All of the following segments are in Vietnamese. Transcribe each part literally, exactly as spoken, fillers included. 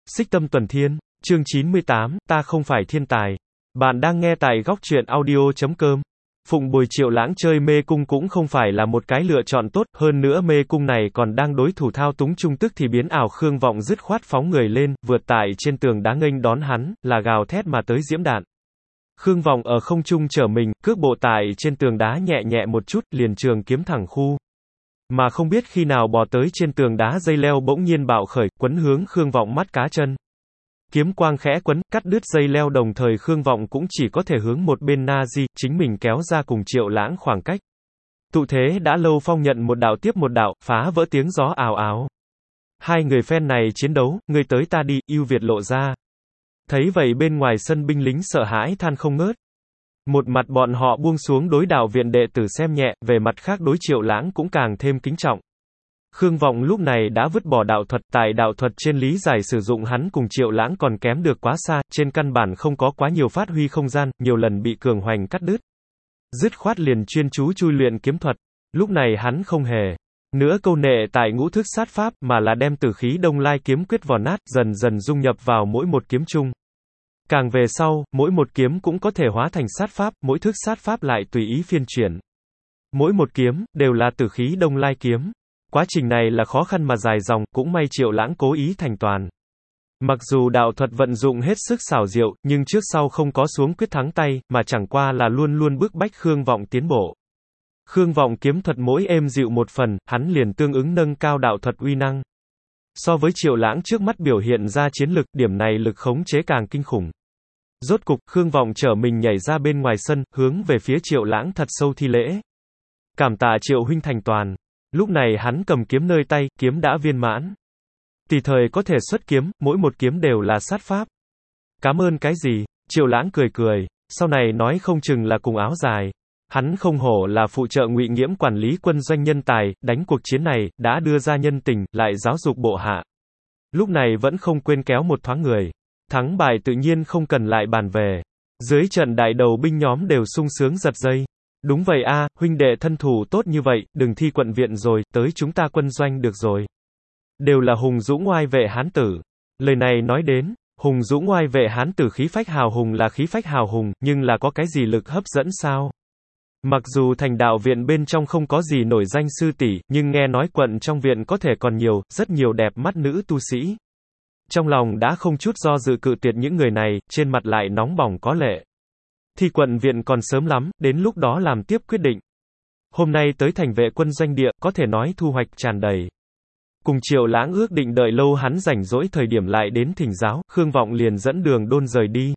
Xích Tâm Tuần Thiên, chương chín mươi tám, ta không phải thiên tài. Bạn đang nghe tại góc truyện audio chấm com. Phụng bồi Triệu Lãng chơi mê cung cũng không phải là một cái lựa chọn tốt, hơn nữa mê cung này còn đang đối thủ thao túng trung tức thì biến ảo Khương Vọng dứt khoát phóng người lên, vượt tại trên tường đá nghênh đón hắn, là gào thét mà tới diễm đạn. Khương Vọng ở không trung trở mình, cước bộ tại trên tường đá nhẹ nhẹ một chút, liền trường kiếm thẳng khu. Mà không biết khi nào bò tới trên tường đá dây leo bỗng nhiên bạo khởi, quấn hướng Khương Vọng mắt cá chân. Kiếm quang khẽ quấn, cắt đứt dây leo đồng thời Khương Vọng cũng chỉ có thể hướng một bên na di, chính mình kéo ra cùng Triệu Lãng khoảng cách. Tụ thế đã lâu phong nhận một đạo tiếp một đạo, phá vỡ tiếng gió ào ào. Hai người phen này chiến đấu, ngươi tới ta đi, ưu việt lộ ra. Thấy vậy bên ngoài sân binh lính sợ hãi than không ngớt. Một mặt bọn họ buông xuống đối đạo viện đệ tử xem nhẹ, về mặt khác đối Triệu Lãng cũng càng thêm kính trọng. Khương Vọng lúc này đã vứt bỏ đạo thuật, tại đạo thuật trên lý giải sử dụng hắn cùng Triệu Lãng còn kém được quá xa, trên căn bản không có quá nhiều phát huy không gian, nhiều lần bị cường hoành cắt đứt. Dứt khoát liền chuyên chú chui luyện kiếm thuật. Lúc này hắn không hề nữa câu nệ tại ngũ thức sát pháp, mà là đem tử khí Đông Lai kiếm quyết vò nát, dần dần dung nhập vào mỗi một kiếm chung. Càng về sau, mỗi một kiếm cũng có thể hóa thành sát pháp, mỗi thức sát pháp lại tùy ý phiên chuyển. Mỗi một kiếm, đều là tử khí Đông Lai kiếm. Quá trình này là khó khăn mà dài dòng, cũng may Triệu Lãng cố ý thành toàn. Mặc dù đạo thuật vận dụng hết sức xảo diệu, nhưng trước sau không có xuống quyết thắng tay, mà chẳng qua là luôn luôn bức bách Khương Vọng tiến bộ. Khương Vọng kiếm thuật mỗi êm dịu một phần, hắn liền tương ứng nâng cao đạo thuật uy năng. So với Triệu Lãng trước mắt biểu hiện ra chiến lực, điểm này lực khống chế càng kinh khủng. Rốt cục, Khương Vọng trở mình nhảy ra bên ngoài sân, hướng về phía Triệu Lãng thật sâu thi lễ. Cảm tạ Triệu huynh thành toàn. Lúc này hắn cầm kiếm nơi tay, kiếm đã viên mãn. Tùy thời có thể xuất kiếm, mỗi một kiếm đều là sát pháp. Cảm ơn cái gì? Triệu Lãng cười cười, sau này nói không chừng là cùng áo dài. Hắn không hổ là phụ trợ Ngụy Nghiễm quản lý quân doanh nhân tài, đánh cuộc chiến này, đã đưa ra nhân tình, lại giáo dục bộ hạ. Lúc này vẫn không quên kéo một thoáng người. Thắng bài tự nhiên không cần lại bàn về. Dưới trận đại đầu binh nhóm đều sung sướng giật dây. Đúng vậy a, huynh đệ thân thủ tốt như vậy, đừng thi quận viện rồi, tới chúng ta quân doanh được rồi. Đều là hùng dũng oai vệ hán tử. Lời này nói đến, hùng dũng oai vệ hán tử khí phách hào hùng là khí phách hào hùng, nhưng là có cái gì lực hấp dẫn sao? Mặc dù thành đạo viện bên trong không có gì nổi danh sư tỷ, nhưng nghe nói quận trong viện có thể còn nhiều, rất nhiều đẹp mắt nữ tu sĩ. Trong lòng đã không chút do dự cự tuyệt những người này, trên mặt lại nóng bỏng có lệ. Thì quận viện còn sớm lắm, đến lúc đó làm tiếp quyết định. Hôm nay tới thành vệ quân doanh địa, có thể nói thu hoạch tràn đầy. Cùng Triệu Lãng ước định đợi lâu hắn rảnh rỗi thời điểm lại đến thỉnh giáo, Khương Vọng liền dẫn đường đôn rời đi.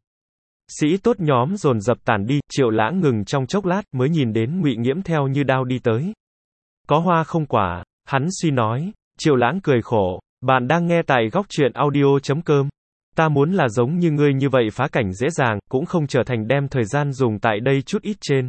Sĩ tốt nhóm dồn dập tản đi, Triệu Lãng ngừng trong chốc lát mới nhìn đến Ngụy Nghiễm theo như đao đi tới. Có hoa không quả, hắn suy nói. Triệu Lãng cười khổ, bạn đang nghe tại góc truyện audio chấm com. Ta muốn là giống như ngươi như vậy phá cảnh dễ dàng, cũng không trở thành đem thời gian dùng tại đây chút ít trên.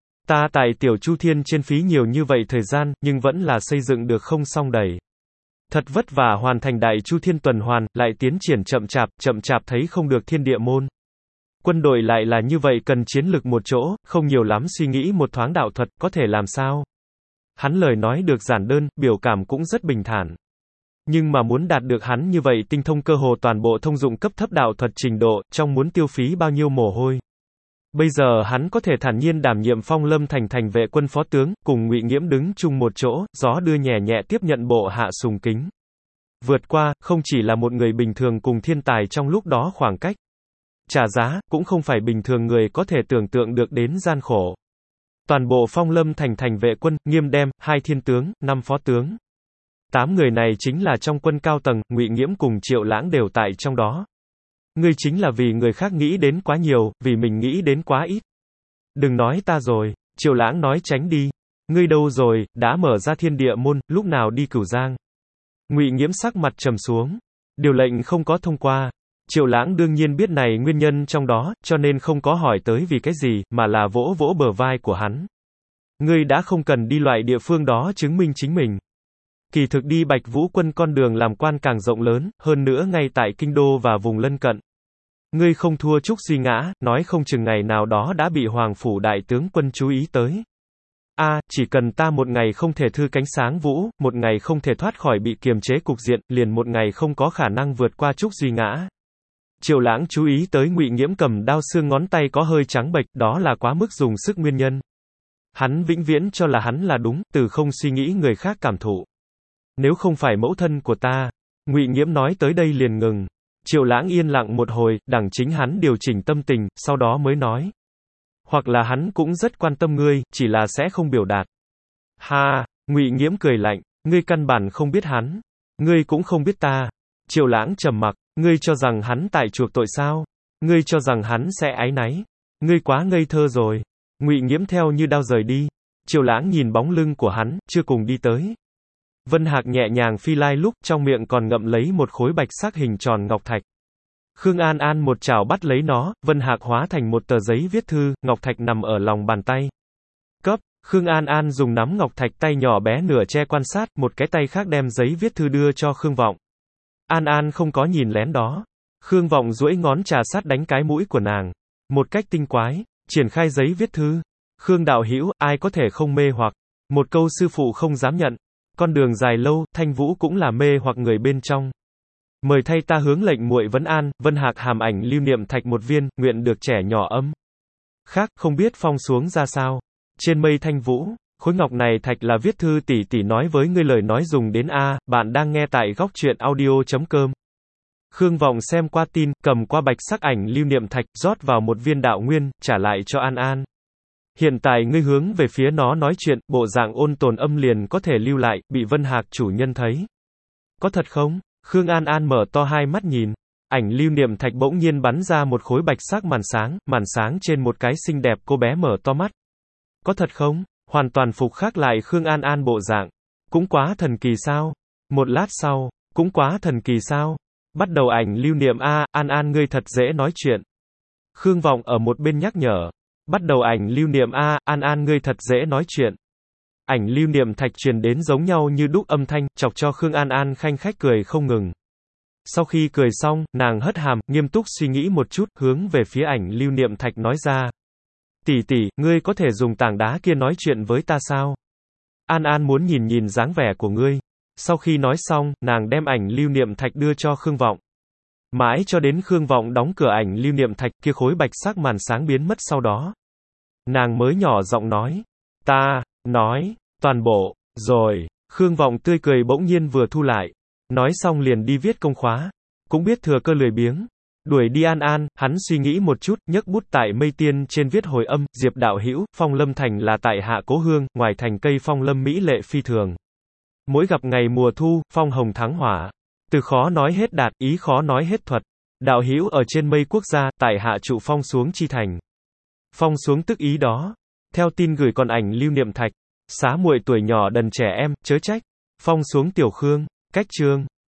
Ta tại Tiểu Chu Thiên trên phí nhiều như vậy thời gian, nhưng vẫn là xây dựng được không xong đầy. Thật vất vả hoàn thành Đại Chu Thiên tuần hoàn, lại tiến triển chậm chạp, chậm chạp thấy không được thiên địa môn. Quân đội lại là như vậy cần chiến lực một chỗ, không nhiều lắm suy nghĩ một thoáng đạo thuật, có thể làm sao? Hắn lời nói được giản đơn, biểu cảm cũng rất bình thản. Nhưng mà muốn đạt được hắn như vậy tinh thông cơ hồ toàn bộ thông dụng cấp thấp đạo thuật trình độ, trong muốn tiêu phí bao nhiêu mồ hôi. Bây giờ hắn có thể thản nhiên đảm nhiệm Phong Lâm thành thành vệ quân phó tướng, cùng Ngụy Nghiễm đứng chung một chỗ, gió đưa nhẹ nhẹ tiếp nhận bộ hạ sùng kính. Vượt qua, không chỉ là một người bình thường cùng thiên tài trong lúc đó khoảng cách. Trả giá, cũng không phải bình thường người có thể tưởng tượng được đến gian khổ. Toàn bộ Phong Lâm thành thành vệ quân, nghiêm đem, hai thiên tướng, năm phó tướng. Tám người này chính là trong quân cao tầng, Ngụy Nghiễm cùng Triệu Lãng đều tại trong đó. Ngươi chính là vì người khác nghĩ đến quá nhiều, vì mình nghĩ đến quá ít. Đừng nói ta rồi, Triệu Lãng nói tránh đi. Ngươi đâu rồi, đã mở ra thiên địa môn, lúc nào đi Cửu Giang. Ngụy Nghiễm sắc mặt trầm xuống. Điều lệnh không có thông qua. Triệu Lãng đương nhiên biết này nguyên nhân trong đó, cho nên không có hỏi tới vì cái gì, mà là vỗ vỗ bờ vai của hắn. Ngươi đã không cần đi loại địa phương đó chứng minh chính mình. Kỳ thực đi Bạch Vũ quân con đường làm quan càng rộng lớn, hơn nữa ngay tại kinh đô và vùng lân cận. Ngươi không thua Trúc Duy Ngã, nói không chừng ngày nào đó đã bị Hoàng phủ đại tướng quân chú ý tới. a, chỉ cần ta một ngày không thể thư cánh sáng vũ, một ngày không thể thoát khỏi bị kiềm chế cục diện, liền một ngày không có khả năng vượt qua Trúc Duy ngã. Triệu Lãng chú ý tới Ngụy Nghiễm cầm đao xương ngón tay có hơi trắng bệch, đó là quá mức dùng sức nguyên nhân. Hắn vĩnh viễn cho là hắn là đúng, từ không suy nghĩ người khác cảm thụ. Nếu không phải mẫu thân của ta, Ngụy Nghiễm nói tới đây liền ngừng. Triệu Lãng yên lặng một hồi, đằng chính hắn điều chỉnh tâm tình, sau đó mới nói. Hoặc là hắn cũng rất quan tâm ngươi, chỉ là sẽ không biểu đạt. Ha, Ngụy Nghiễm cười lạnh, ngươi căn bản không biết hắn. Ngươi cũng không biết ta. Triệu Lãng trầm mặc, ngươi cho rằng hắn tại chuộc tội sao? Ngươi cho rằng hắn sẽ áy náy? Ngươi quá ngây thơ rồi. Ngụy Nghiễm theo như đao rời đi. Triệu Lãng nhìn bóng lưng của hắn, chưa cùng đi tới. Vân Hạc nhẹ nhàng phi lai lúc, trong miệng còn ngậm lấy một khối bạch sắc hình tròn ngọc thạch. Khương An An một chảo bắt lấy nó, Vân Hạc hóa thành một tờ giấy viết thư, ngọc thạch nằm ở lòng bàn tay. Cấp, Khương An An dùng nắm ngọc thạch tay nhỏ bé nửa che quan sát, một cái tay khác đem giấy viết thư đưa cho Khương Vọng. An An không có nhìn lén đó. Khương Vọng duỗi ngón trà sát đánh cái mũi của nàng. Một cách tinh quái, triển khai giấy viết thư. Khương đạo hữu, ai có thể không mê hoặc. Một câu sư phụ không dám nhận. Con đường dài lâu, Thanh Vũ cũng là mê hoặc người bên trong. Mời thay ta hướng lệnh muội vấn an, Vân Hạc hàm ảnh lưu niệm thạch một viên, nguyện được trẻ nhỏ âm. Khác, không biết phong xuống ra sao. Trên mây Thanh Vũ, khối ngọc này thạch là viết thư tỷ tỷ nói với ngươi lời nói dùng đến A, bạn đang nghe tại góc truyện audio chấm com. Khương Vọng xem qua tin, cầm qua bạch sắc ảnh lưu niệm thạch, rót vào một viên đạo nguyên, trả lại cho An An. Hiện tại ngươi hướng về phía nó nói chuyện, bộ dạng ôn tồn âm liền có thể lưu lại, bị Vân Hạc chủ nhân thấy. Có thật không? Khương An An mở to hai mắt nhìn. Ảnh lưu niệm thạch bỗng nhiên bắn ra một khối bạch sắc màn sáng, màn sáng trên một cái xinh đẹp cô bé mở to mắt. Có thật không? Hoàn toàn phục khắc lại Khương An An bộ dạng. Cũng quá thần kỳ sao? Một lát sau, cũng quá thần kỳ sao? Bắt đầu ảnh lưu niệm A, An An ngươi thật dễ nói chuyện. Khương Vọng ở một bên nhắc nhở. Bắt đầu ảnh lưu niệm A, An An ngươi thật dễ nói chuyện. Ảnh lưu niệm thạch truyền đến giống nhau như đúc âm thanh, chọc cho Khương An An khanh khách cười không ngừng. Sau khi cười xong, nàng hất hàm, nghiêm túc suy nghĩ một chút, hướng về phía ảnh lưu niệm thạch nói ra. Tỷ tỷ, ngươi có thể dùng tảng đá kia nói chuyện với ta sao? An An muốn nhìn nhìn dáng vẻ của ngươi. Sau khi nói xong, nàng đem ảnh lưu niệm thạch đưa cho Khương Vọng. Mãi cho đến Khương Vọng đóng cửa ảnh lưu niệm thạch kia khối bạch sắc màn sáng biến mất sau đó. Nàng mới nhỏ giọng nói. Ta, nói, toàn bộ, rồi. Khương Vọng tươi cười bỗng nhiên vừa thu lại. Nói xong liền đi viết công khóa. Cũng biết thừa cơ lười biếng. Đuổi đi An An, hắn suy nghĩ một chút, nhấc bút tại mây tiên trên viết hồi âm, Diệp đạo hữu, phong lâm thành là tại hạ cố hương, ngoài thành cây phong lâm mỹ lệ phi thường. Mỗi gặp ngày mùa thu, phong hồng thắng hỏa. Từ khó nói hết đạt, ý khó nói hết thuật. Đạo hữu ở trên mây quốc gia, tại hạ trụ phong xuống chi thành. Phong xuống tức ý đó. Theo tin gửi còn ảnh lưu niệm thạch. Xá muội tuổi nhỏ đần trẻ em, chớ trách. Phong xuống tiểu Khương. Cách chương.